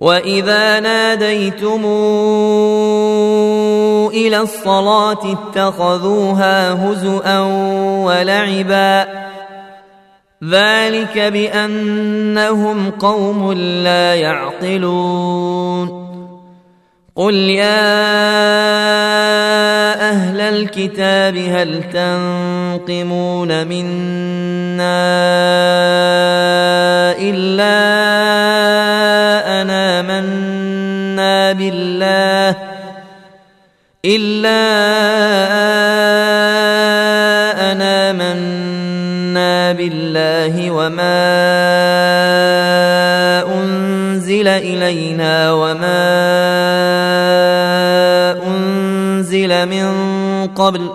وإذا ناديتم إلى الصلاة اتخذوها هزؤا ولعبا ذلك بأنهم قوم لا يعقلون قل يا أهل الكتاب هل تنقمون منا إلا أن آمنا بالله وما أنزل إلينا وما أنزل من قبل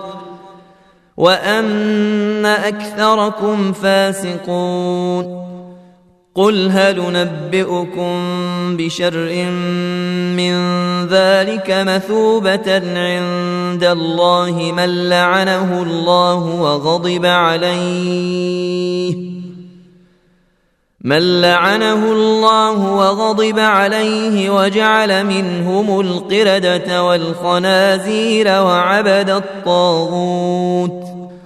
وأن أكثركم فاسقون قل هل ننبئكم بشر من ذلك مثوبة عند الله من لعنه الله وغضب عليه وجعل منهم القردة والخنازير وعبد الطاغوت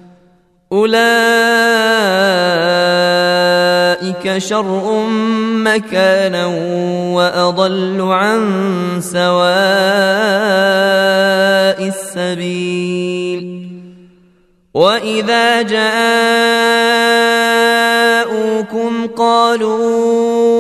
أولئك شر مكانا وأضل عن سواء السبيل وإذا جاءوكم قالوا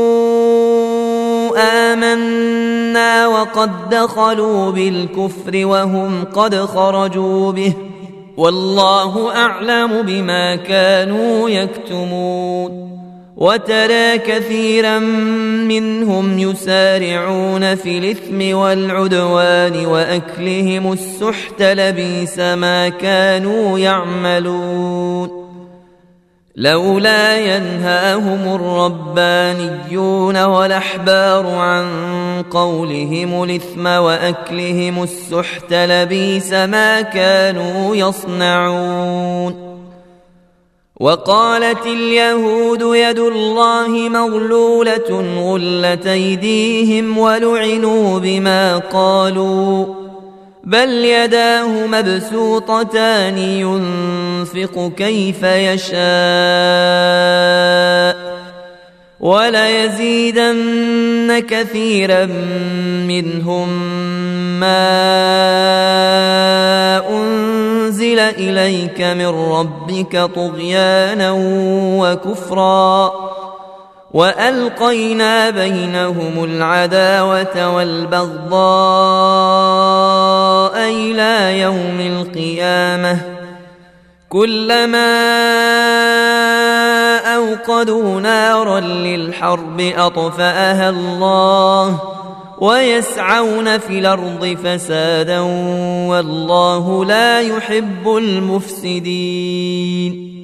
آمنا وقد دخلوا بالكفر وهم قد خرجوا به والله أعلم بما كانوا يكتمون وترى كثيرا منهم يسارعون في الإثم والعدوان وأكلهم السحت لبئس ما كانوا يعملون لولا ينهاهم الربانيون والأحبار عن قولهم الإثم وأكلهم السحت لبئس ما كانوا يصنعون وقالت اليهود يد الله مغلولة غلت أيديهم ولعنوا بما قالوا بل يداه مبسوطتان ينفق كيف يشاء وليزيدن كثيرا منهم ما أنزل إليك من ربك طغيانا وكفرا وألقينا بينهم العداوة والبغضاء إلى يوم القيامة كلما أوقدوا نارا للحرب أطفأها الله ويسعون في الأرض فسادا والله لا يحب المفسدين